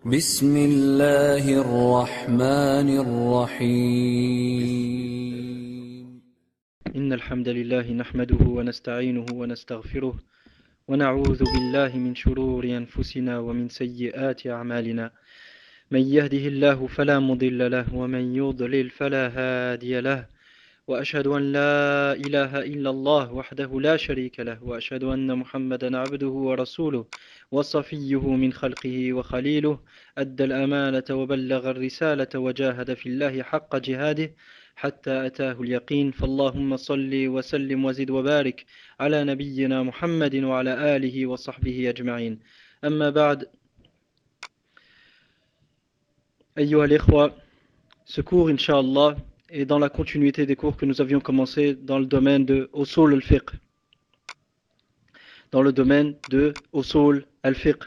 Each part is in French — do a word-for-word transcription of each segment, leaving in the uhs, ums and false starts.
بسم الله الرحمن الرحيم إن الحمد لله نحمده ونستعينه ونستغفره ونعوذ بالله من شرور أنفسنا ومن سيئات أعمالنا من يهده الله فلا مضل له ومن يضلل فلا هادي له وأشهد أن لا إله إلا الله وحده لا شريك له وأشهد أن محمدا عبده ورسوله وصفيه من خلقه وخليله أدى الأمانة وبلغ الرسالة وجاهد في الله حق جهاده حتى أتاه اليقين فاللهم صل وسلم وزد وبارك على نبينا محمد وعلى آله وصحبه أجمعين أما بعد أيها الإخوة ce cours Inch'Allah est dans la continuité des cours que nous avions commencé dans le domaine de Usul al-Fiqh. Dans le domaine de Usul al-Fiqh.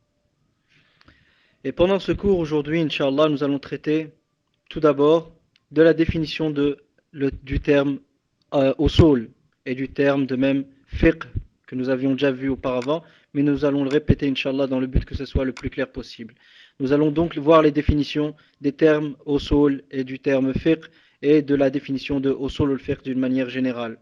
Et pendant ce cours aujourd'hui, Inch'Allah, nous allons traiter tout d'abord de la définition de, le, du terme euh, Usul et du terme de même Fiqh que nous avions déjà vu auparavant, mais nous allons le répéter Inch'Allah dans le but que ce soit le plus clair possible. Nous allons donc voir les définitions des termes Usul et du terme Fiqh et de la définition de Usul al-Fiqh d'une manière générale.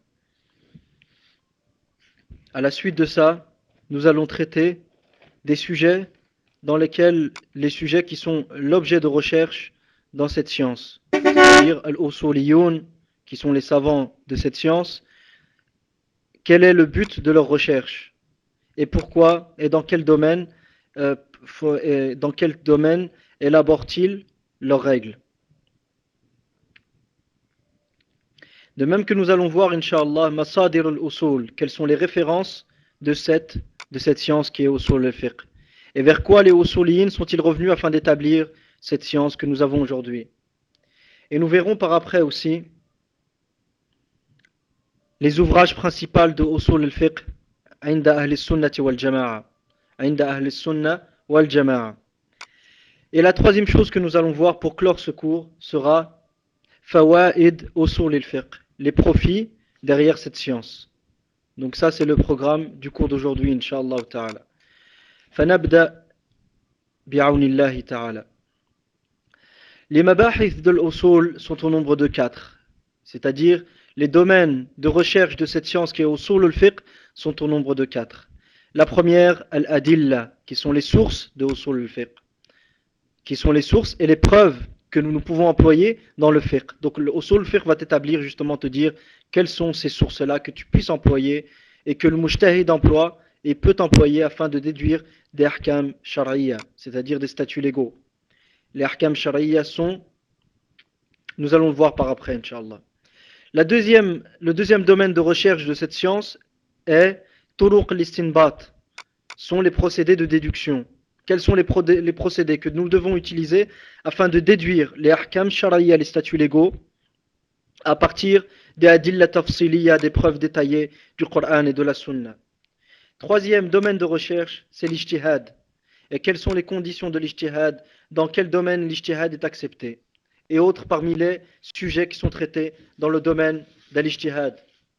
À la suite de ça, nous allons traiter des sujets dans lesquels les sujets qui sont l'objet de recherche dans cette science, c'est-à-dire al-Usuliyun, qui sont les savants de cette science, quel est le but de leur recherche et pourquoi et dans quel domaine euh, faut, et dans quel domaine élaborent-ils leurs règles. De même que nous allons voir, Inch'Allah, Masadir al-Usul, quelles sont les références de cette, de cette science qui est Usul al-Fiqh. Et vers quoi les Usuliyin sont-ils revenus afin d'établir cette science que nous avons aujourd'hui. Et nous verrons par après aussi les ouvrages principaux de Usul al-Fiqh Inda Ahl al-Sunnati wal-Jama'a. Inda Ahl al-Sunna wal-Jama'a. Et la troisième chose que nous allons voir pour clore ce cours sera Fawaid Usul al-Fiqh, les profits derrière cette science. Donc ça c'est le programme du cours d'aujourd'hui, Inch'Allah ta'ala. Fanabda bi'aunillahi ta'ala. Les mabahith de l'usul sont au nombre de quatre, c'est-à-dire les domaines de recherche de cette science qui est usul al-fiqh sont au nombre de quatre. La première, al-adilla, qui sont les sources de usul al-fiqh, qui sont les sources et les preuves que nous, nous pouvons employer dans le fiqh. Donc le usul al-fiqh va t'établir justement, te dire quelles sont ces sources-là que tu puisses employer et que le mujtahid emploie et peut employer afin de déduire des ahkam shar'iyya, c'est-à-dire des statuts légaux. Les ahkam shar'iyya sont, nous allons le voir par après, Inch'Allah. La deuxième, le deuxième domaine de recherche de cette science est turuq al-istinbat, sont les procédés de déduction. Quels sont les, prodé, les procédés que nous devons utiliser afin de déduire les ahkam shar'iyya, les statuts légaux, à partir des adilla tafsiliya, des preuves détaillées du Coran et de la Sunna. Troisième domaine de recherche, c'est l'ijtihad. Et quelles sont les conditions de l'ijtihad, dans quel domaine l'ijtihad est accepté, et autres parmi les sujets qui sont traités dans le domaine de l'ijtihad.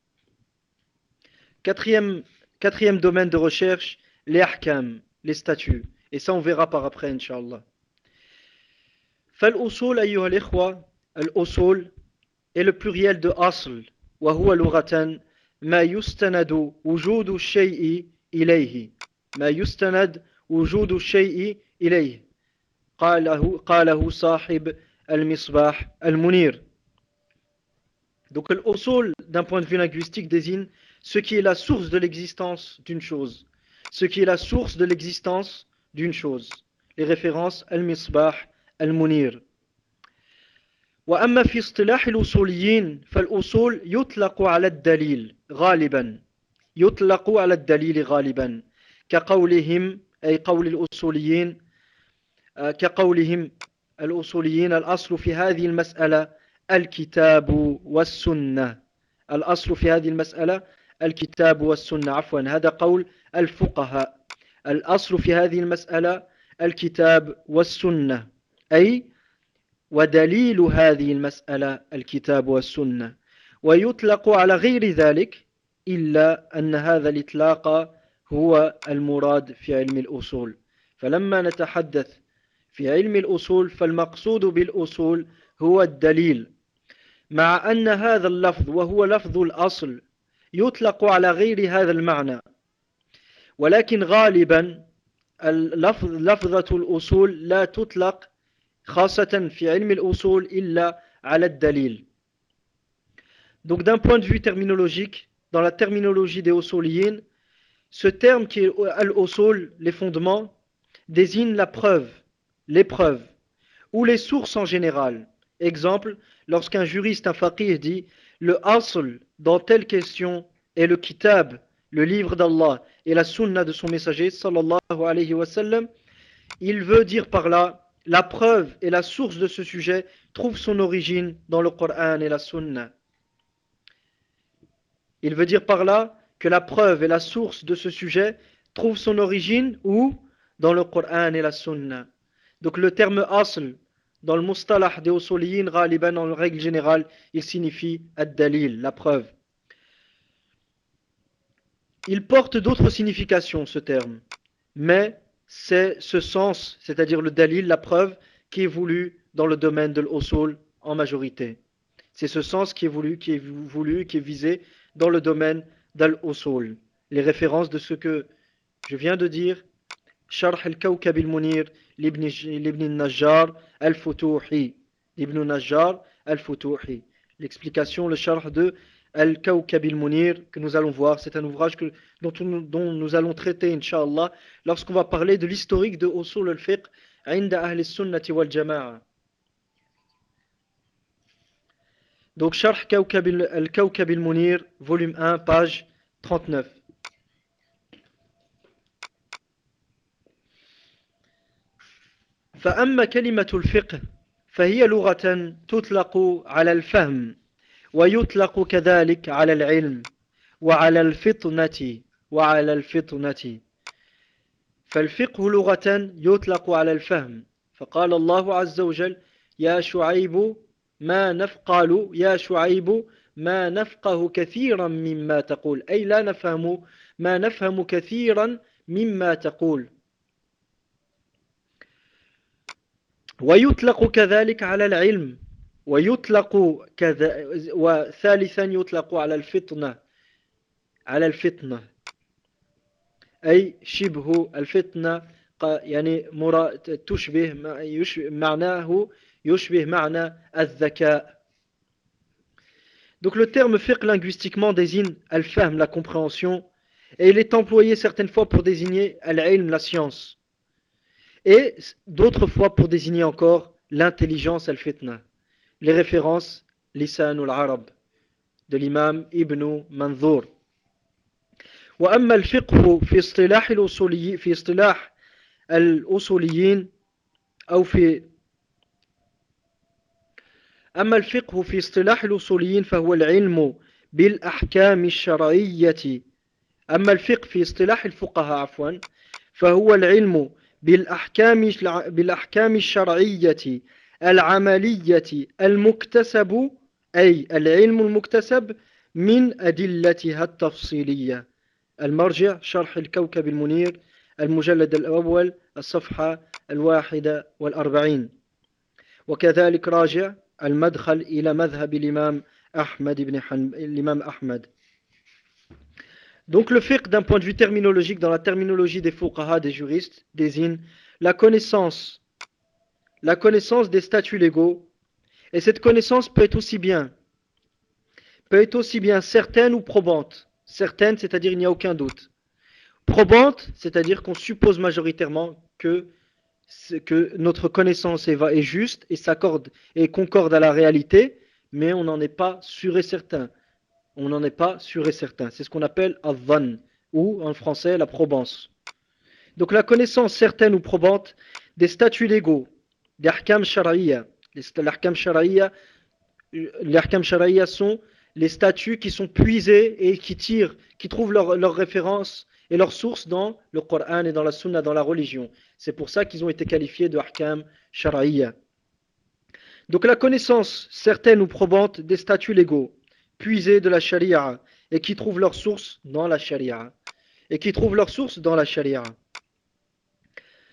Quatrième, quatrième domaine de recherche, les ahkam, les statuts. Et ça on verra par après, Inch'Allah. Fal-usul, ayyuha al-ikhwa, al-usul est le pluriel de asl, wa huwa lughatan ma yustanadu wujudu shay'i ilayhi. Ma yustanad وجود الشيء إليه قاله, قاله صاحب المصباح المنير. Donc l'usul d'un point de vue linguistique désigne ce qui est la source de l'existence d'une chose, ce qui est la source de l'existence d'une chose. Les références al-misbah al-munir. وأما في اصطلاح الأصوليين فالأصول يطلق على الدليل غالبا يطلق على الدليل غالبا كقولهم أي قول الأصوليين كقولهم الأصوليين الأصل في هذه المسألة الكتاب والسنة الأصل في هذه المسألة الكتاب والسنة عفوا هذا قول الفقهاء الأصل في هذه المسألة الكتاب والسنة أي ودليل هذه المسألة الكتاب والسنة ويطلق على غير ذلك إلا أن هذا الإطلاق هو المراد في علم الأصول فلما نتحدث في علم الأصول فالمقصود بالأصول هو الدليل مع أن هذا اللفظ وهو لفظ الأصل يطلق على غير هذا المعنى ولكن غالبا اللفظ لفظة الأصول لا تطلق خاصة في علم الأصول إلا على الدليل. Donc d'un point de vue terminologique, dans la terminologie des usuliyin, ce terme qui est al-usul, les fondements, désigne la preuve, l'épreuve, ou les sources en général. Exemple, lorsqu'un juriste, un faqih dit le asl dans telle question est le kitab, le livre d'Allah et la sunna de son messager sallallahu alayhi wa sallam, il veut dire par là la preuve et la source de ce sujet trouve son origine dans le Coran et la sunna. Il veut dire par là que la preuve et la source de ce sujet trouve son origine où? Dans le Coran et la sunna. Donc le terme asl dans le mustalah des usuliyin ghaliban en règle générale il signifie ad-dalil, la preuve. Il porte d'autres significations ce terme, mais c'est ce sens, c'est-à-dire le dalil, la preuve, qui est voulu dans le domaine de l'usul en majorité. C'est ce sens qui est voulu, qui est voulu, qui est visé dans le domaine d'al-usul. Les références de ce que je viens de dire, Sharh al-Kawkab al-Munir, l'Ibn al-Najjar al-Futuhi, l'Ibn al-Najjar al-Futuhi. L'explication, le Sharh de Al-Kawkab al-Munir que nous allons voir, c'est un ouvrage que, dont, dont nous allons traiter, Inch'Allah, lorsqu'on va parler de l'historique de Usul al-Fiqh, Inda Ahl al-Sunnati wal-Jama'a. Donc, Sharh Al-Kawkab al-Munir, volume un, page trente-neuf. فأما كلمة الفقه فهي لغة تطلق على الفهم ويطلق كذلك على العلم وعلى الفطنة وعلى الفطنة فالفقه لغة يطلق على الفهم فقال الله عز وجل يا شعيب ما نفقه يا شعيب ما نفقه كثيرا مما تقول أي لا نفهم ما نفهم كثيرا مما تقول ويطلق كذلك على العلم ويطلق كذا وثالثا يطلق على الفطنة على الفطنة أي شبه الفطنة يعني تشبه معناه يشبه معنى الذكاء. Donc le terme fiqh linguistiquement désigne al-fahm, la compréhension, et il est employé certaines fois pour désigner al-ilm, la science, et d'autres fois pour désigner encore l'intelligence al-fitna. Les références Lisan al-Arab de l'imam Ibn Manzour. وأما الفقه في اصطلاح الأصوليين في اصطلاح الأصوليين أو في أما الفقه في اصطلاح الأصوليين فهو العلم بالأحكام الشرعية أما الفقه في اصطلاح الفقهاء عفوا فهو العلم بالأحكام بالأحكام الشرعية العملية المكتسب أي العلم المكتسب من أدلتها التفصيلية. المرجع شرح الكوكب المنير المجلد الأول الصفحة الواحدة والأربعين وكذلك راجع المدخل إلى مذهب الإمام أحمد بن حنبل الإمام أحمد. Donc le fiqh d'un point de vue terminologique dans la terminologie des fuqaha, des juristes, désigne la connaissance, la connaissance des statuts légaux, et cette connaissance peut être aussi bien, peut être aussi bien certaine ou probante. Certaine, c'est-à-dire il n'y a aucun doute. Probante, c'est-à-dire qu'on suppose majoritairement que, que notre connaissance est, est juste et s'accorde et concorde à la réalité, mais on n'en est pas sûr et certain. On n'en est pas sûr et certain. C'est ce qu'on appelle al-dhann, ou en français la probance. Donc la connaissance certaine ou probante des statuts légaux, des ahkam shar'iyya. Les ahkam shar'iyya, les ahkam shar'iyya sont les statuts qui sont puisés et qui tirent, qui trouvent leur, leur référence et leur source dans le Coran et dans la Sunna, dans la religion. C'est pour ça qu'ils ont été qualifiés de ahkam shar'iyya. Donc la connaissance certaine ou probante des statuts légaux, puisés de la sharia et qui trouvent leur source dans la sharia et qui trouvent leur source dans la sharia.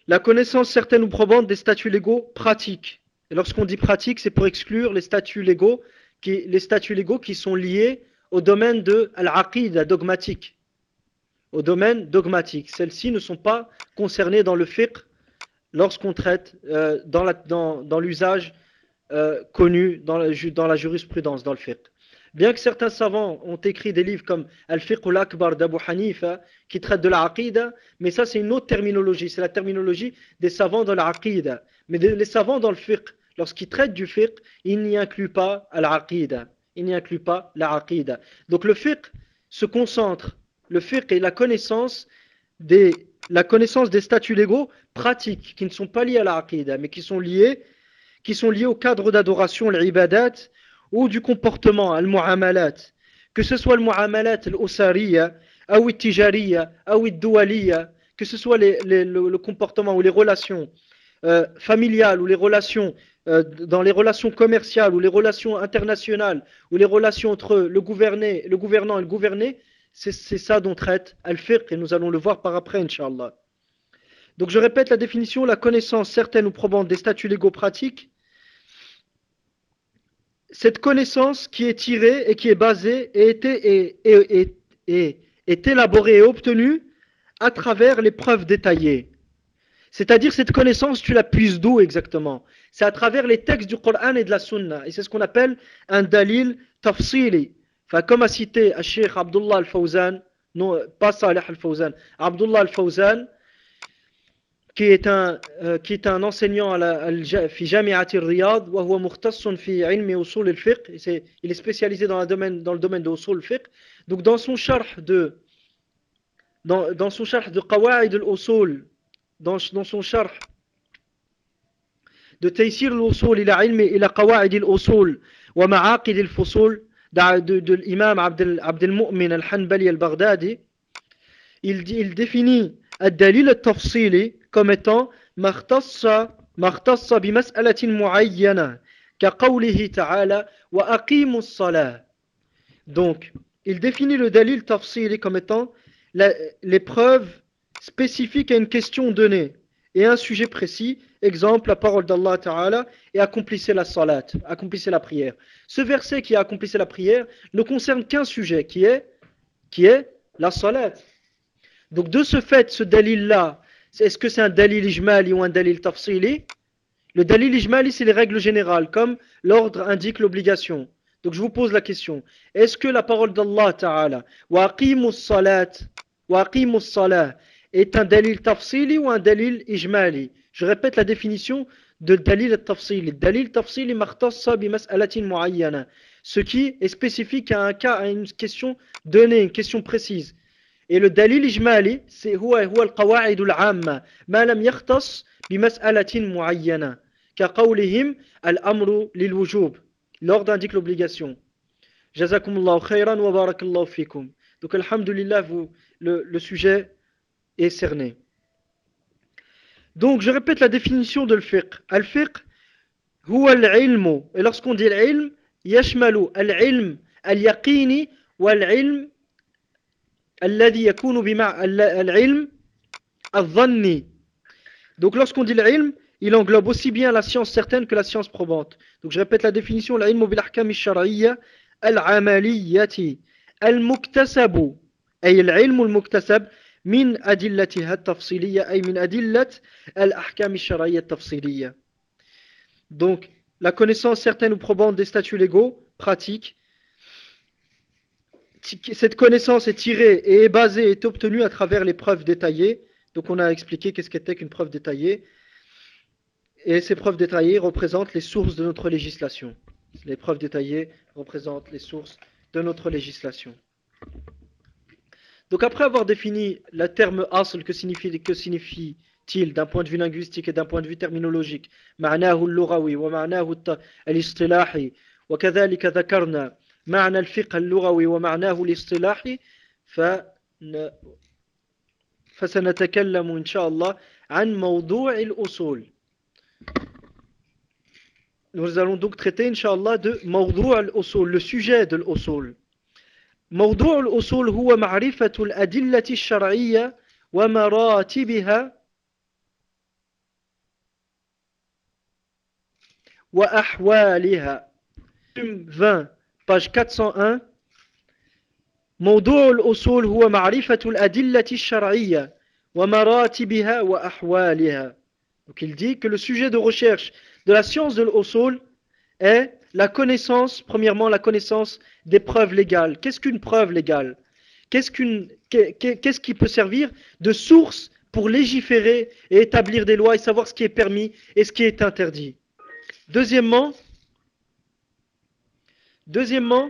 La connaissance certaine ou probante des statuts légaux pratiques. Et lorsqu'on dit pratique, c'est pour exclure les statuts légaux qui, les statuts légaux qui sont liés au domaine de al-aqida dogmatique. Au domaine dogmatique. Celles-ci ne sont pas concernées dans le fiqh lorsqu'on traite euh, dans, la, dans, dans l'usage euh, connu dans la, dans la jurisprudence, dans le fiqh. Bien que certains savants ont écrit des livres comme Al-Fiqh al-Akbar d'Abu Hanifa qui traite de la aqida, mais ça c'est une autre terminologie, c'est la terminologie des savants de la aqida. Mais les savants dans le fiqh, lorsqu'ils traitent du fiqh, ils n'y incluent pas al-aqida, ils n'y incluent pas la aqida. Donc le fiqh se concentre, le fiqh est la connaissance des, la connaissance des statuts légaux pratiques qui ne sont pas liés à la aqida, mais qui sont liés, qui sont liés au cadre d'adoration, l'ibadat, ou du comportement, al-mu'amalat, que ce soit le mu'amalat al-usariya, ou al-tijariya, ou al-doualiya, que ce soit les, les, le, le comportement ou les relations euh, familiales ou les relations euh, dans les relations commerciales ou les relations internationales ou les relations entre le gouverné, le gouvernant et le gouverné, c'est, c'est ça dont traite al-fiqh et nous allons le voir par après, Inch'Allah. Donc je répète la définition, la connaissance certaine ou probante des statuts légaux pratiques. Cette connaissance qui est tirée et qui est basée et est, et, et, et, et, est élaborée et obtenue à travers les preuves détaillées. C'est-à-dire cette connaissance, tu la puises d'où exactement? C'est à travers les textes du Coran et de la Sunna. Et c'est ce qu'on appelle un dalil tafsili. Enfin, comme a cité le Cheikh Abdullah al-Fawzan, non, pas Salih al-Fawzan, Abdullah al-Fawzan, qui est un euh, qui est un enseignant à la fi Jami'ati Riyad wa huwa mukhtassun fi ilmi usul al-fiqh, il est spécialisé dans le domaine dans le domaine de usul al-fiqh. Donc dans son sharh de dans dans son sharh de Qawaid al-usul, dans dans son sharh de Taysir al-usul ila ilmi ila Qawaid al-usul wa ma'aqid al-fusul de, de l'imam Abd al-Mu'min al-Hanbali al-Baghdadi, il il définit الدليل التفصيلي comme étant ما اختص ما اختص بمسألة معينة كقوله تعالى وأقيموا الصلاة. Donc, il définit le dalil tafsili comme étant la, les preuves spécifiques à une question donnée et un sujet précis, exemple la parole d'Allah Ta'ala, et accomplissez la salat, accomplissez la prière. Ce verset qui a accomplissez la prière ne concerne qu'un sujet qui est, qui est la salat. Donc de ce fait, ce dalil-là, est-ce que c'est un dalil ijmali ou un dalil tafsili? Le dalil ijmali, c'est les règles générales, comme l'ordre indique l'obligation. Donc je vous pose la question, est-ce que la parole d'Allah Ta'ala, wa aqimus salat, wa aqimus salat, est un dalil tafsili ou un dalil ijmali? Je répète la définition de dalil tafsili. Dalil tafsili makhtassa bi mas'alatin muayyana. Ce qui est spécifique à un cas, à une question donnée, une question précise. Et le dalil ijmali, c'est huwa huwa al-qawa'id al-'amma, ma lam yakhtas bi mas'alatin mu'ayyana, ka qawlihim al-amru lil-wujub. L'ordre indique l'obligation. Jazakumullahu khayran wa barakallahu fikum. Donc alhamdulillah, vous, le, le sujet est cerné. Donc je répète la définition de al-fiqh. Al-fiqh huwa al-'ilmu. Et lorsqu'on dit al-'ilm, yashmalu al-'ilm al-yaqini wa al-'ilm الذي يكون بمع العلم الظني. Donc lorsqu'on dit l'ilm, il englobe aussi bien la science certaine que la science probante. Donc je répète la définition, l'ilm bil ahkam ash-shar'iyya al-'amaliyyati al-muktasabu, ay al-'ilm al-muktasab min adillatiha at-tafsiliyya, ay min adillat al-ahkam ash-shar'iyya at-tafsiliyya. Donc la connaissance certaine ou probante des statuts légaux pratiques. Cette connaissance est tirée et est basée, est obtenue à travers les preuves détaillées. Donc on a expliqué qu'est-ce qu'était qu'une preuve détaillée. Et ces preuves détaillées représentent les sources de notre législation. Les preuves détaillées représentent les sources de notre législation. Donc après avoir défini le terme asl, que signifie, que signifie-t-il d'un point de vue linguistique et d'un point de vue terminologique, معناه اللغوي ومعناه الاصطلاحي وكذلك ذكرنا معنى الفقه اللغوي ومعناه الاصطلاحي فسنتكلم إن شاء الله عن موضوع الأصول. Nous allons donc traiter Inch'Allah de موضوع الأصول, le sujet de l'usul. موضوع الأصول هو معرفة الأدلة الشرعية ومراتبها وأحوالها. vingt, page quatre cent un. موضوع الأصول هو معرفة الأدلة الشرعية ومراتبها وأحوالها. Donc il dit que le sujet de recherche de la science de l'usul est la connaissance, premièrement la connaissance des preuves légales. Qu'est-ce qu'une preuve légale? Qu'est-ce qu'une, qu'est-ce qui peut servir de source pour légiférer et établir des lois et savoir ce qui est permis et ce qui est interdit? Deuxièmement, deuxièmement,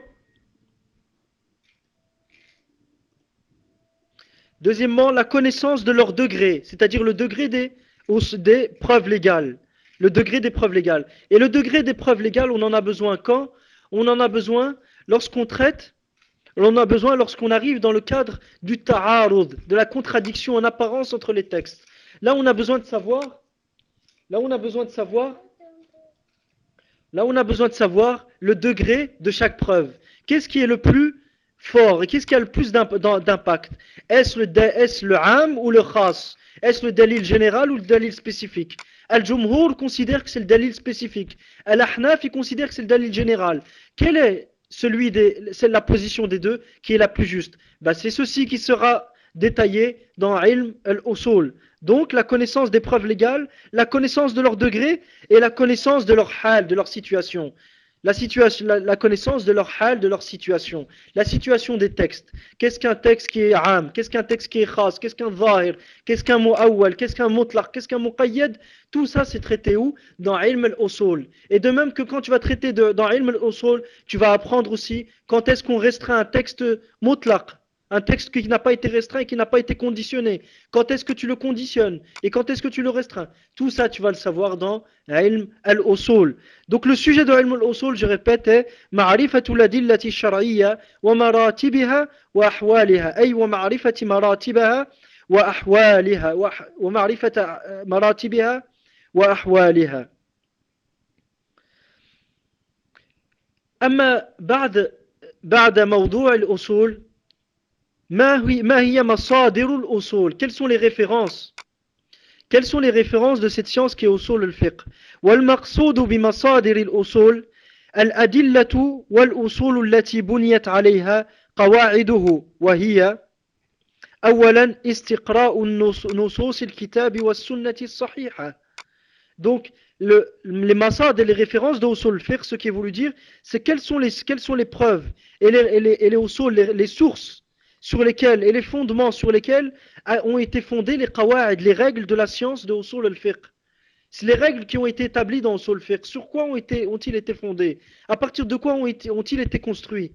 deuxièmement, la connaissance de leur degré, c'est-à-dire le degré des, des preuves légales. Le degré des preuves légales. Et le degré des preuves légales, on en a besoin quand? On en a besoin lorsqu'on traite, on en a besoin lorsqu'on arrive dans le cadre du ta'arud, de la contradiction en apparence entre les textes. Là, on a besoin de savoir, là, on a besoin de savoir, là, on a besoin de savoir le degré de chaque preuve. Qu'est-ce qui est le plus fort et qu'est-ce qui a le plus d'impact? Est-ce le, est-ce le am ou le khas? Est-ce le dalil général ou le dalil spécifique? Al-Jumhur considère que c'est le dalil spécifique. Al-Ahnaf, il considère que c'est le dalil général. Quelle est celui des, c'est la position des deux qui est la plus juste? Ben, c'est ceci qui sera détaillé dans Ilm al-Usul. Donc la connaissance des preuves légales, la connaissance de leur degré et la connaissance de leur hal, de leur situation. La, situation, la, la connaissance de leur hal, de leur situation. La situation des textes. Qu'est-ce qu'un texte qui est am? Qu'est-ce qu'un texte qui est khas? Qu'est-ce qu'un zahir? Qu'est-ce qu'un mu'awwal? Qu'est-ce qu'un mutlaq? Qu'est-ce qu'un muqayyad? Tout ça, c'est traité où? Dans Ilm al-Usul. Et de même que quand tu vas traiter de, dans Ilm al-Usul, tu vas apprendre aussi quand est-ce qu'on restreint un texte mutlaq. Un texte qui n'a pas été restreint et qui n'a pas été conditionné. Quand est-ce que tu le conditionnes et quand est-ce que tu le restreins? Tout ça, tu vas le savoir dans Ilm al-Usul. Donc le sujet de Ilm al-Usul, je répète, est Ma'rifatul adillati shar'iyya wa maratibiha wa ahwaliha. Ay wa ma'rifati maratibaha wa ahwaliha. Wa ma'rifata maratibiha wa ahwaliha. أما بعد بعد موضوع الأصول ما هي مصادر الأصول. Quelles sont les références? Quelles sont les références de cette science qui est أصول الفقه? والمقصود بمصادر الأصول الأدلة والأصول التي بنيت عليها قواعده وهي أولا استقراء نصوص الكتاب والسنة الصحيحة. Donc le, les masad et les références de usul al-fiqh, ce qui est voulu dire, c'est quelles sont les, quelles sont les preuves et les, et les, et les, usul, les, les sources sur lesquels et les fondements sur lesquels ont été fondées les qawa'id, les règles de la science de usul al-fiqh. C'est les règles qui ont été établies dans usul al-fiqh. Sur quoi ont été, ont-ils été fondées? À partir de quoi ont été, ont-ils été construits?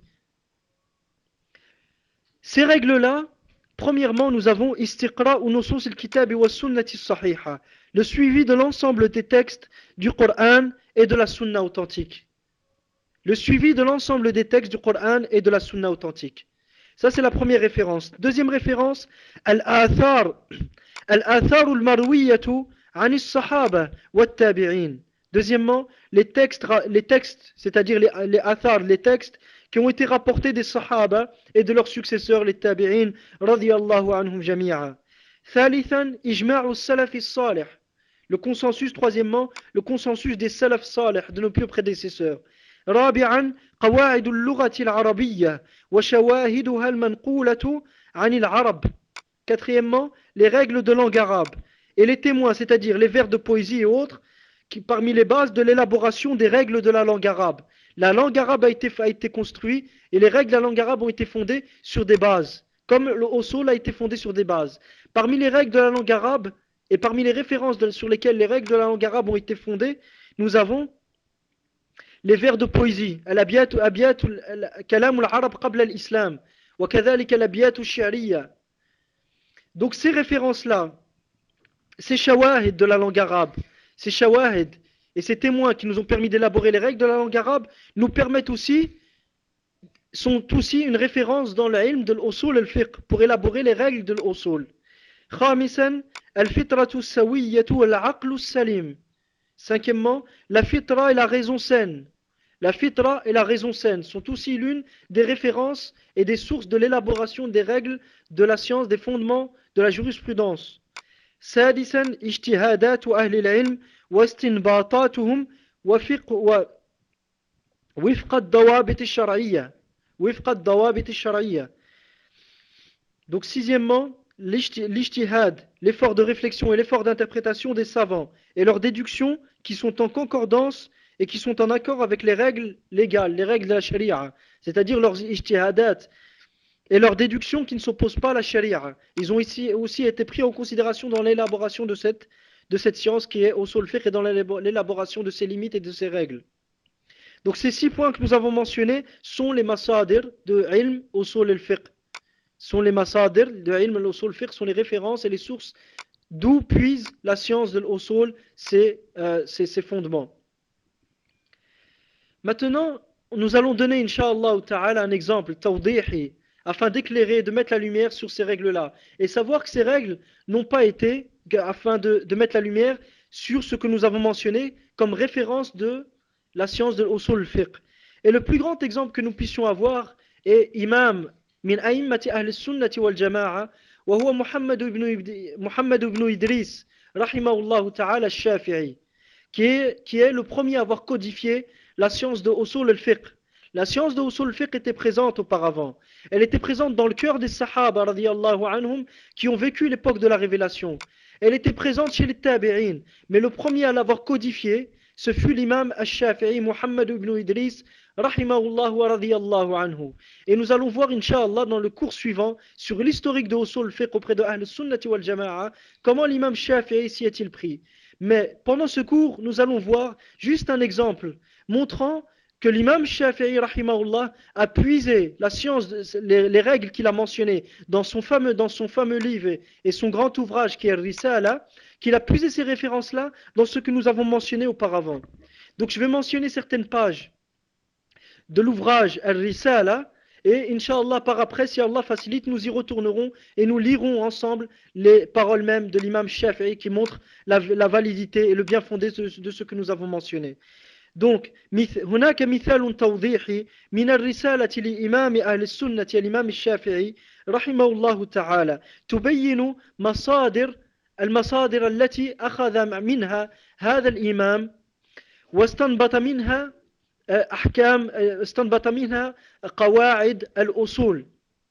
Ces règles-là, premièrement, nous avons istiqra ou nusus al-kitab wa sunnati sahiha, le suivi de l'ensemble des textes du Coran et de la sunna authentique. Le suivi de l'ensemble des textes du Coran et de la sunna authentique. Ça, c'est la première référence. Deuxième référence, al-athar, al-athar al-marwiyatu an as-sahaba wa at-tabi'in. Deuxièmement, les textes, les textes, c'est-à-dire les, les athar, les textes qui ont été rapportés des sahaba et de leurs successeurs, les tabi'in, radiyallahu anhum jami'a. Thalithan, ijma'u as-salaf as-salih. Le consensus, troisièmement, le consensus des salaf salih, de nos pieux prédécesseurs. رابعا قواعد اللغة العربية وشواهدها المنقولة عن العرب. Quatrièmement, les règles de langue arabe et les témoins, c'est-à-dire les vers de poésie et autres, qui, parmi les bases de l'élaboration des règles de la langue arabe. La langue arabe a été, a été construite et les règles de la langue arabe ont été fondées sur des bases, comme le usul a été fondé sur des bases. Parmi les règles de la langue arabe et parmi les références de, sur lesquelles les règles de la langue arabe ont été fondées, nous avons les vers de poésie, al-abiyat abiyat kalam al-arab qabla al-islam, wa kadhalika al-abiyat al-shi'riyya. Donc ces références-là, ces shawahid de la langue arabe, ces shawahid et ces témoins qui nous ont permis d'élaborer les règles de la langue arabe, nous permettent aussi, sont aussi une référence dans l'ilm de l'usul al-fiqh, pour élaborer les règles de l'usul. Khamisan, al-fitratu as-sawiyyatu wal-aqlu as-salim. Cinquièmement, la fitra et la raison saine. La fitra et la raison saine sont aussi l'une des références et des sources de l'élaboration des règles de la science, des fondements de la jurisprudence. Sadisan, ijtihadatu ahli al-ilm wa istinbatatuhum وفق و- وفق الضوابط الشرعية وفق الضوابط الشرعية. Donc sixièmement, l'ijti- l'ijtihad, l'effort de réflexion et l'effort d'interprétation des savants et leurs déductions qui sont en concordance et qui sont en accord avec les règles légales, les règles de la sharia, c'est-à-dire leurs ijtihadat et leurs déductions qui ne s'opposent pas à la sharia. Ils ont ici aussi été pris en considération dans l'élaboration de cette, de cette science qui est usul fiqh et dans l'élabo- l'élaboration de ses limites et de ses règles. Donc ces six points que nous avons mentionnés sont les masadir de ilm usul al-fiqh. Sont les masadir de ilm al-usul fiqh, sont les références et les sources d'où puise la science de l'usul ses, euh, ses, ses fondements. Maintenant, nous allons donner, Inch'Allah ta'ala, un exemple, tawdihi, afin d'éclairer, de mettre la lumière sur ces règles-là. Et savoir que ces règles n'ont pas été, afin de, de mettre la lumière sur ce que nous avons mentionné comme référence de la science de l'usul fiqh. Et le plus grand exemple que nous puissions avoir est Imam min a'immati ahli sunnati wal jama'a, wa huwa Muhammad ibn, Muhammad ibn Idris, rahimahullah ta'ala al-Shafi'i, qui est, qui est le premier à avoir codifié la science de usul al-fiqh. La science de usul al-fiqh était présente auparavant. Elle était présente dans le cœur des sahaba radiyallahu anhum qui ont vécu l'époque de la révélation. Elle était présente chez les tabi'in, mais le premier à l'avoir codifiée, ce fut l'imam al-Shafi'i Muhammad ibn Idris rahimahullah wa radiyallahu anhu. Et nous allons voir Inch'Allah dans le cours suivant sur l'historique de usul al-fiqh auprès de Ahl sunnati wal jama'a, comment l'imam Shafi'i s'y est-il pris. Mais pendant ce cours, nous allons voir juste un exemple montrant que l'imam Shafi'i rahimahullah a puisé la science, les, les règles qu'il a mentionnées dans son fameux, dans son fameux livre et son grand ouvrage qui est Risala, qu'il a puisé ces références-là dans ce que nous avons mentionné auparavant. Donc je vais mentionner certaines pages de l'ouvrage Risala et Inch'Allah par après, si Allah facilite, nous y retournerons et nous lirons ensemble les paroles mêmes de l'imam Shafi'i qui montrent la, la validité et le bien fondé de, de ce que nous avons mentionné. Donc, هناك مثال توضيحي من الرسالة لإمام أهل السنة الإمام الشافعي رحمه الله تعالى تبين مصادر المصادر التي أخذ منها هذا الإمام واستنبط منها أحكام استنبط منها قواعد الأصول.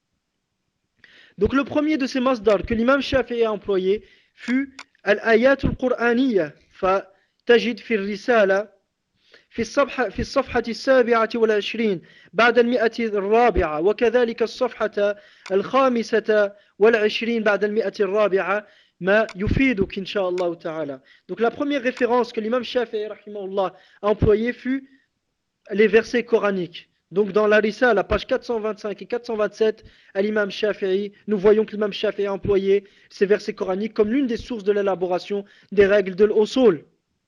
Donc le premier de ces masdar que l'imam Shafi'i a employé fut الآيات القرآنية فتجد في الرسالة في الصفحة في الصفحة السابعة والعشرين بعد المئة الرابعة وكذلك الصفحة الخامسة والعشرين بعد المئة الرابعة ما يفيدك إن شاء الله تعالى. Donc la première référence que l'imam Shafi'i rahimahullah a employée fut les versets coraniques. Donc dans la Rissa, à la page quatre cent vingt-cinq et quatre cent vingt-sept, à l'imam Shafi'i, nous voyons que l'imam Shafi'i a employé ces versets coraniques comme l'une des sources de l'élaboration des règles de l'usul.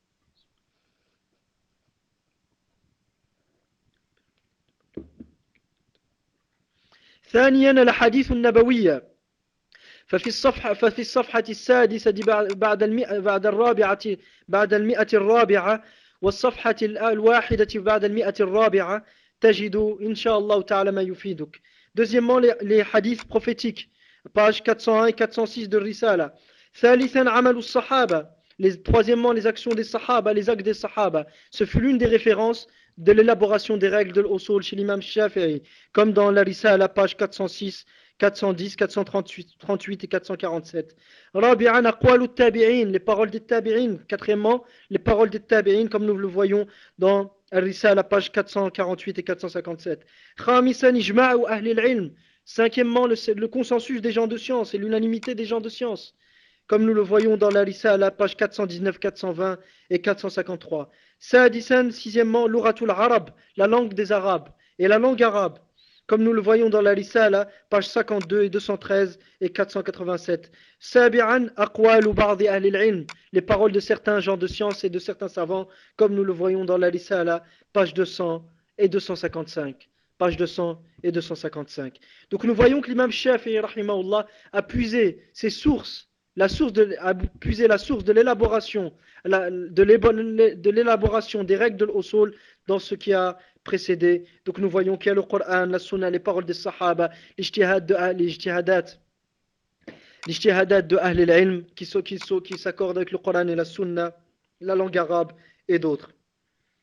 ثانيا الحديث النبوية ففي الصفحة ففي الصفحة السادسة بعد المئة بعد الرابعة بعد المئة الرابعة والصفحة الواحدة بعد المئة الرابعة تجد إن شاء الله تعالى ما يفيدك. Deuxièmement, les, les hadiths prophétiques, page quatre cent un et quatre cent six de Risala. ثالثا عمل الصحابة. Les, troisièmement, les actions des sahaba, les actes des sahaba. Ce fut l'une des références de l'élaboration des règles de l'usul chez l'imam Shafi'i, comme dans la Risala, page quatre cent six, quatre cent dix, quatre cent trente-huit et quatre cent quarante-sept. Rabi'an aqwalu tabi'in, les paroles des tabi'in. Quatrièmement, les paroles des tabi'in, comme nous le voyons dans Al-Risala, page quatre cent quarante-huit et quatre cent cinquante-sept. Khamisan ijma'u ahli al-ilm. Cinquièmement, le, le consensus des gens de science et l'unanimité des gens de science, comme nous le voyons dans la Risala, page quatre cent dix-neuf, quatre cent vingt et quatre cent cinquante-trois. Sadisan, sixièmement, l'uratul arab, la langue des arabes et la langue arabe, comme nous le voyons dans la Risala, page cinquante-deux et deux cent treize et quatre cent quatre-vingt-sept. Sabi'an aqwalu ba'di ahli al-ilm, les paroles de certains gens de science et de certains savants, comme nous le voyons dans la Risala, page deux cents et deux cent cinquante-cinq. Page deux cents et deux cent cinquante-cinq. Donc nous voyons que l'imam Shafi'i rahimahullah a puisé ses sources, la source de, a puisé la source de l'élaboration de l'élaboration des règles de l'usul dans ce qui a précédé. Donc nous voyons qu'il y a le Coran, la Sunna, les paroles des Sahaba, l'ijtihad de l'ijtihadat, l'ijtihadat de Ahl al-Ilm qui, qui, qui s'accordent avec le Coran et la Sunna, la langue arabe et d'autres.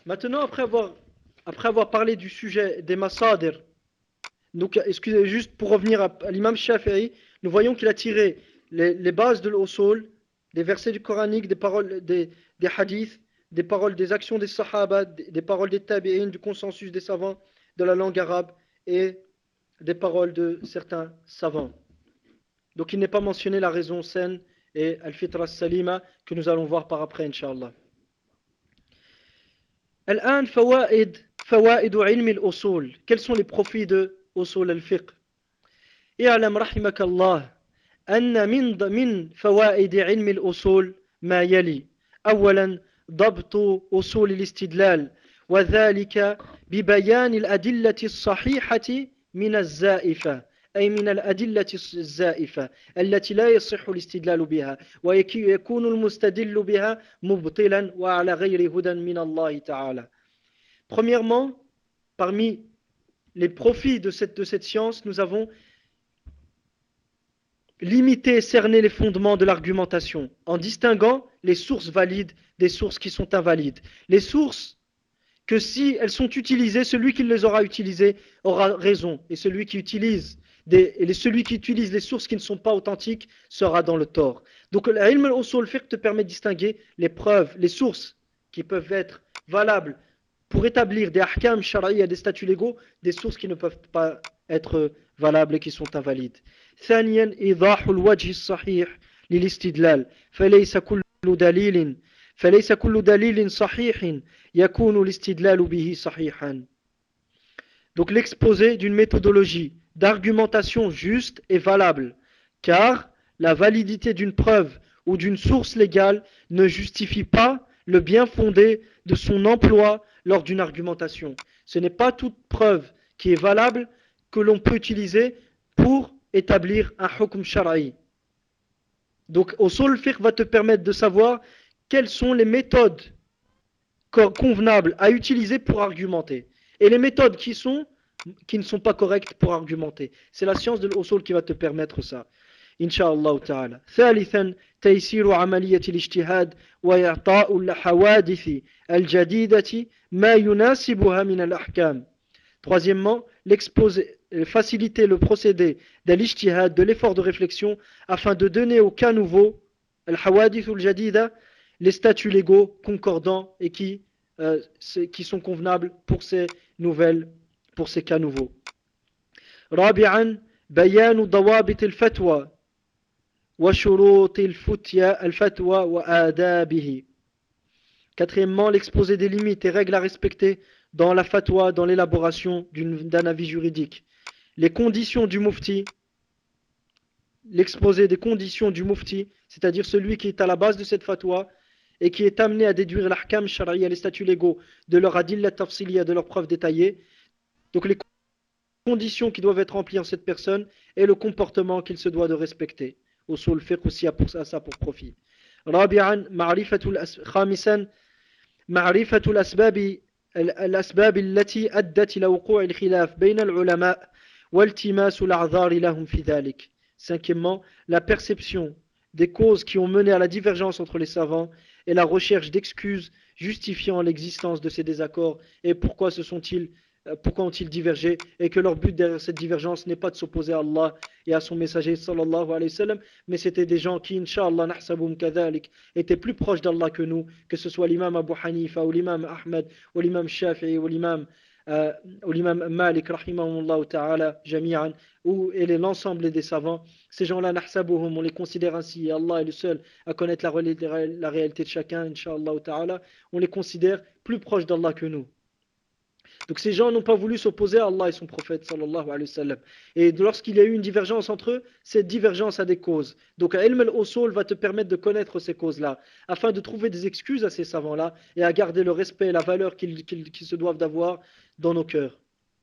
Maintenant, après avoir, après avoir parlé du sujet des masadir, donc excusez juste pour revenir à, à l'imam Shafi'i, nous voyons qu'il a tiré les, les bases de l'usul, des versets du Coranique, des paroles des, des hadiths, des paroles des actions des sahaba, des, des paroles des tabi'in, du consensus des savants de la langue arabe et des paroles de certains savants. Donc il n'est pas mentionné la raison saine et al-fitra salima que nous allons voir par après, Inch'Allah. الآن فوائد فوائد علم الأصول. Quels sont les profits de أصول الفقه؟ اعلم رحمك الله أن من من فوائد علم الأصول ما يلي. أولا ضبط أصول الاستدلال، وذلك ببيان الأدلة الصحيحة من الزائفة، أي من الأدلة الزائفة التي لا يصح الاستدلال بها ويكون المستدل بها مبطلا وعلى غير هدى من الله تعالى. Premièrement, parmi les profits de cette, de cette science, nous avons limité et cerné les fondements de l'argumentation en distinguant les sources valides des sources qui sont invalides. Les sources que si elles sont utilisées, celui qui les aura utilisées aura raison, et celui qui utilise des, et celui qui utilise les sources qui ne sont pas authentiques sera dans le tort. Donc l'ilm al-usul fiqh te permet de distinguer les preuves, les sources qui peuvent être valables pour établir des ahkam shar'iyya, des statuts légaux, des sources qui ne peuvent pas être valables et qui sont invalides. ثانيا إيضاح الوجه الصحيح للاستدلال فليس كل دليل فليس كل دليل صحيح يكون الاستدلال به صحيحا. Donc l'exposé d'une méthodologie d'argumentation juste et valable, car la validité d'une preuve ou d'une source légale ne justifie pas le bien fondé de son emploi lors d'une argumentation. Ce n'est pas toute preuve qui est valable que l'on peut utiliser pour établir un hukm shar'i. Donc usul fiqh va te permettre de savoir quelles sont les méthodes convenables à utiliser pour argumenter et les méthodes qui sont qui ne sont pas correctes pour argumenter. C'est la science de l'usul qui va te permettre ça. Inch'Allah ta'ala. ثالثا تيسير عملية الاجتهاد وإعطاء الحوادث الجديدة ما يناسبها من الأحكام. Troisièmement, l'exposer, faciliter le procédé de l'ijtihad, de l'effort de réflexion, afin de donner au cas nouveau, al-hawadith al-jadida, les statuts légaux concordants et qui, euh, qui sont convenables pour ces nouvelles, pour ces cas nouveaux. رابعا بيان ضوابط الفتوى وشروط الفتوى وآدابه. Quatrièmement, l'exposé des limites et règles à respecter dans la fatwa, dans l'élaboration d'un avis juridique. Les conditions du mufti, l'exposé des conditions du mufti, c'est-à-dire celui qui est à la base de cette fatwa et qui est amené à déduire l'ahkam shar'iyya, les statuts légaux, de leur adilla tafsiliya, de leurs preuves détaillées. Donc les conditions qui doivent être remplies en cette personne et le comportement qu'il se doit de respecter. Usul fiqh aussi a pour ça pour profit. رابعا معرفة خامسا معرفة الأسباب الأسباب التي أدت إلى وقوع الخلاف بين العلماء والتماس الأعذار لهم في ذلك. Cinquièmement, la perception des causes qui ont mené à la divergence entre les savants et la recherche d'excuses justifiant l'existence de ces désaccords et pourquoi se sont-ils pourquoi ont-ils divergé et que leur but derrière cette divergence n'est pas de s'opposer à Allah et à son messager sallallahu alayhi wa sallam, mais c'était des gens qui, incha'Allah, nahsaboum kadhalik, étaient plus proches d'Allah que nous, que ce soit l'imam Abu Hanifa ou l'imam Ahmed ou l'imam Shafi'i ou l'imam euh, ou l'imam Malik rahimahullah ta'ala jami'an ou et l'ensemble des savants. Ces gens-là, nahsabuhum, on les considère ainsi, et Allah est le seul à connaître la, la réalité de chacun, incha'Allah ta'ala, on les considère plus proches d'Allah que nous. Donc ces gens n'ont pas voulu s'opposer à Allah et son prophète sallallahu alayhi wa sallam. Et lorsqu'il y a eu une divergence entre eux, cette divergence a des causes. Donc ilm al-usul va te permettre de connaître ces causes-là, afin de trouver des excuses à ces savants-là et à garder le respect et la valeur qu'ils qu'ils, qu'ils se doivent d'avoir dans nos cœurs.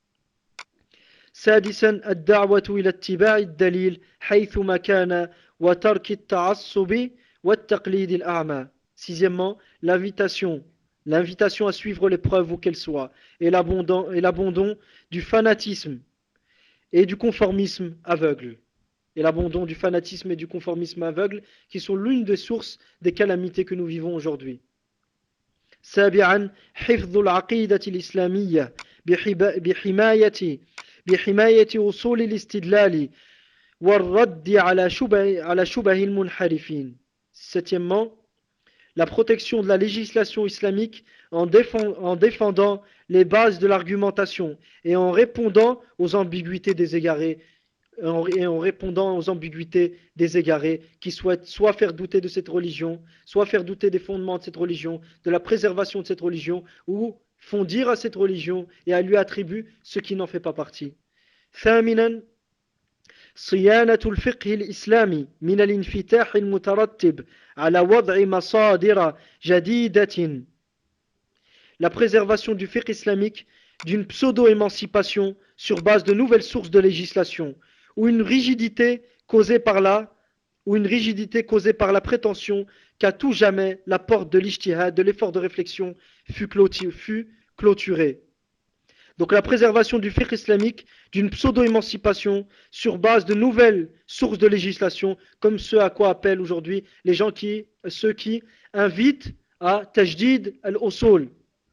سادسا الدعوة إلى اتباع الدليل حيثما كان وترك التعصب والتقليد الأعمى. Sixièmement, l'invitation L'invitation à suivre les preuves où qu'elles soient, et l'abandon du fanatisme et du conformisme aveugle. Et l'abandon du fanatisme et du conformisme aveugle qui sont l'une des sources des calamités que nous vivons aujourd'hui. سابعا حفظ العقيدة الإسلامية بحماية بحماية أصول الاستدلال والرد على شبه على شبه المنحرفين. Septièmement, la protection de la législation islamique en, défend, en défendant les bases de l'argumentation et en répondant aux ambiguïtés des égarés en, et en répondant aux ambiguïtés des égarés qui souhaitent soit faire douter de cette religion, soit faire douter des fondements de cette religion, de la préservation de cette religion, ou font dire à cette religion et à lui attribuer ce qui n'en fait pas partie. ثامنا صيانة الفقه الإسلامي من الانفتاح المترتب على وضع مصادر جديدة. La préservation du fiqh islamique d'une pseudo-émancipation sur base de nouvelles sources de législation, ou une rigidité causée par la, ou une rigidité causée par la prétention qu'à tout jamais la porte de l'ijtihad, de l'effort de réflexion, fut clôturée. Donc la préservation du fiqh islamique d'une pseudo-émancipation sur base de nouvelles sources de législation, comme ce à quoi appellent aujourd'hui les gens qui, ceux qui invitent à tajdid al-usul.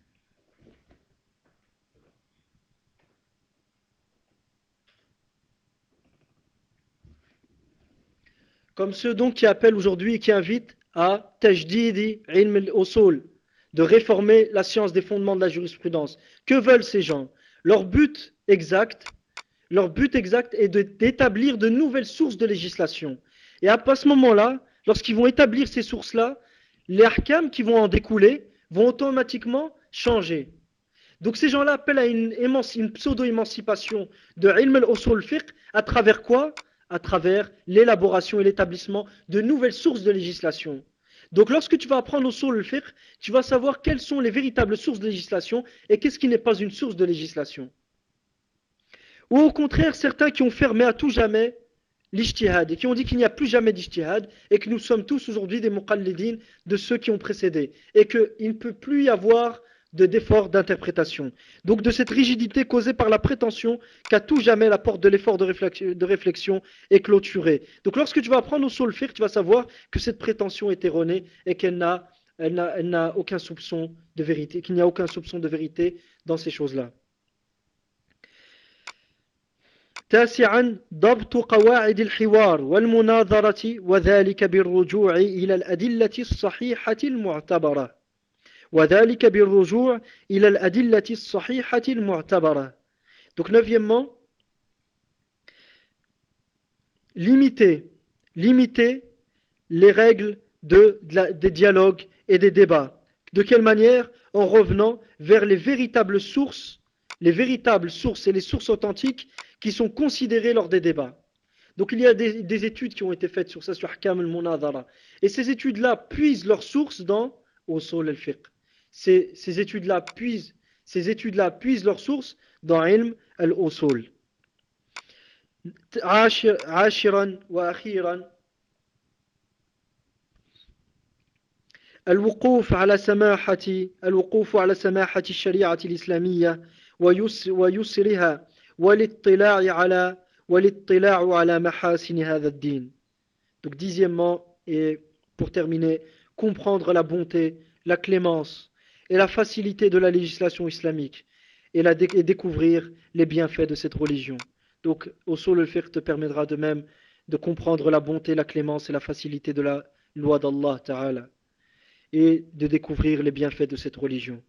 Comme ceux donc qui appellent aujourd'hui et qui invitent à tajdid ilm al-usul, de réformer la science des fondements de la jurisprudence. Que veulent ces gens? Leur but exact, leur but exact est de, d'établir de nouvelles sources de législation. Et à ce moment-là, lorsqu'ils vont établir ces sources-là, les ahkam qui vont en découler vont automatiquement changer. Donc ces gens-là appellent à une, une pseudo-émancipation de ilm al-usul fiqh à travers quoi? À travers l'élaboration et l'établissement de nouvelles sources de législation. Donc lorsque tu vas apprendre usul al-fiqh, tu vas savoir quelles sont les véritables sources de législation et qu'est-ce qui n'est pas une source de législation. Ou au contraire, certains qui ont fermé à tout jamais l'ijtihad et qui ont dit qu'il n'y a plus jamais d'ijtihad et que nous sommes tous aujourd'hui des muqallidin de ceux qui ont précédé et qu'il ne peut plus y avoir de d'effort d'interprétation. Donc de cette rigidité causée par la prétention qu'à tout jamais la porte de l'effort de réflexion, de réflexion est clôturée. Donc lorsque tu vas apprendre usul al-fiqh, tu vas savoir que cette prétention est erronée et qu'elle n'a, elle n'a, elle n'a aucun soupçon de vérité, qu'il n'y a aucun soupçon de vérité dans ces choses-là. تاسعا ضبط قواعد الحوار والمناظرة وذلك بالرجوع إلى الأدلة الصحيحة المعتبرة. وذلك بالرجوع إلى الأدلة الصحيحة المعتبرة. Donc neuvièmement, limiter, limiter les règles de, de la, des dialogues et des débats. De quelle manière? En revenant vers les véritables sources, les véritables sources et les sources authentiques qui sont considérées lors des débats. Donc il y a des, des études qui ont été faites sur ça, sur Ahkam al-Munadhara. Et ces études-là puisent leurs sources dans Usul al-Fiqh. Ces, ces études-là puisent, ces études-là puisent leurs sources dans Ilm al-Usul. عاشرا وأخيرا الوقوف على سماحة الوقوف على سماحة الشريعة الإسلامية ويسرها والاطلاع على والاطلاع على محاسن هذا الدين. Donc dixièmement, et pour terminer, comprendre la bonté, la clémence et la facilité de la législation islamique et, la dé- et découvrir les bienfaits de cette religion. Donc, Usul al-Fiqh te permettra de même de comprendre la bonté, la clémence et la facilité de la loi d'Allah Ta'ala et de découvrir les bienfaits de cette religion.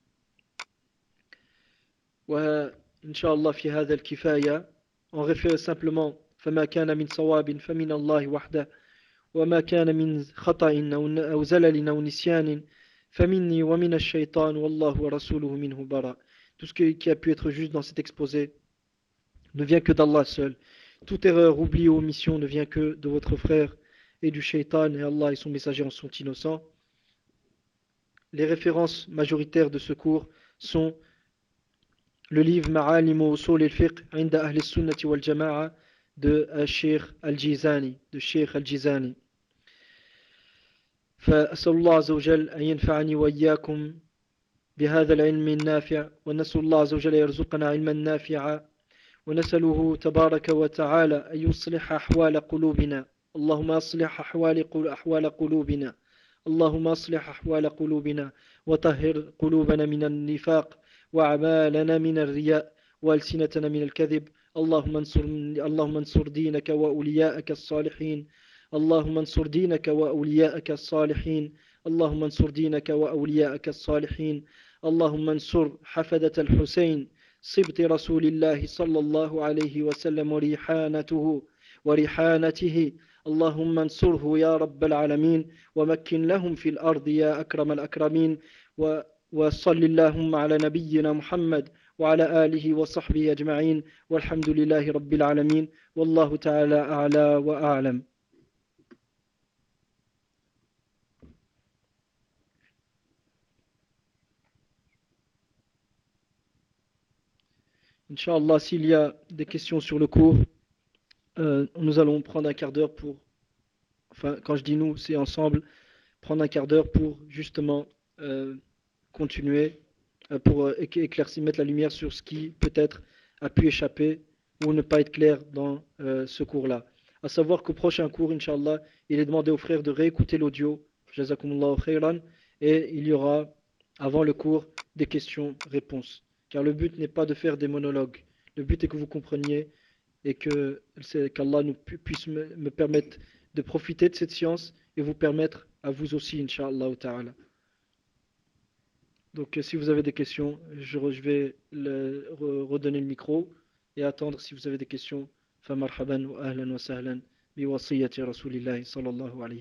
وإن شاء الله في هذا الكفاية on réfère simplement فما كان من صواب فمن الله وحده وما كان من خطأ أو زلل أو نسيان فمني ومن الشيطان والله ورسوله منه براء. Tout ce qui a pu être juste dans cet exposé ne vient que d'Allah seul. Toute erreur, oubli ou omission ne vient que de votre frère et du shaitan, et Allah et son messager en sont innocents. Les références majoritaires de ce cours sont le livre Ma'alim wa Usul al-Fiqh inda Ahl al-Sunnah wal Jama'a de Sheikh al-Jizani, de Sheikh al-Jizani. فأسأل الله عز وجل أن ينفعني وإياكم بهذا العلم النافع ونسأل الله عز وجل يرزقنا علما نافعا ونسأله تبارك وتعالى أن يصلح أحوال قلوبنا اللهم أصلح أحوال أحوال قلوبنا اللهم أصلح أحوال قلوبنا وطهر قلوبنا من النفاق وأعمالنا من الرياء وألسنتنا من الكذب. اللهم انصر اللهم انصر دينك وأولياءك الصالحين. اللهم انصر دينك وأولياءك الصالحين. اللهم انصر دينك وأولياءك الصالحين. اللهم انصر حفدة الحسين صبت رسول الله صلى الله عليه وسلم وريحانته وريحانته. اللهم انصره يا رب العالمين ومكن لهم في الأرض يا أكرم الأكرمين. وصل اللهم على نبينا محمد وعلى آله وصحبه أجمعين والحمد لله رب العالمين والله تعالى أعلى وأعلم. Inch'Allah, s'il y a des questions sur le cours, euh, nous allons prendre un quart d'heure pour, enfin quand je dis nous, c'est ensemble, prendre un quart d'heure pour justement euh, continuer, euh, pour euh, éclaircir, mettre la lumière sur ce qui peut-être a pu échapper ou ne pas être clair dans euh, ce cours-là. À savoir qu'au prochain cours, Inch'Allah, il est demandé aux frères de réécouter l'audio, Jazakumullahu khairan, et il y aura, avant le cours, des questions-réponses. Car le but n'est pas de faire des monologues. Le but est que vous compreniez et que qu'Allah nous puisse me, me permettre de profiter de cette science et vous permettre à vous aussi, Inch'Allah ta'ala. Donc si vous avez des questions, je, je vais le, re, redonner le micro et attendre si vous avez des questions. فمرحبا وأهلا وسهلا بوصية رسول الله صلى الله عليه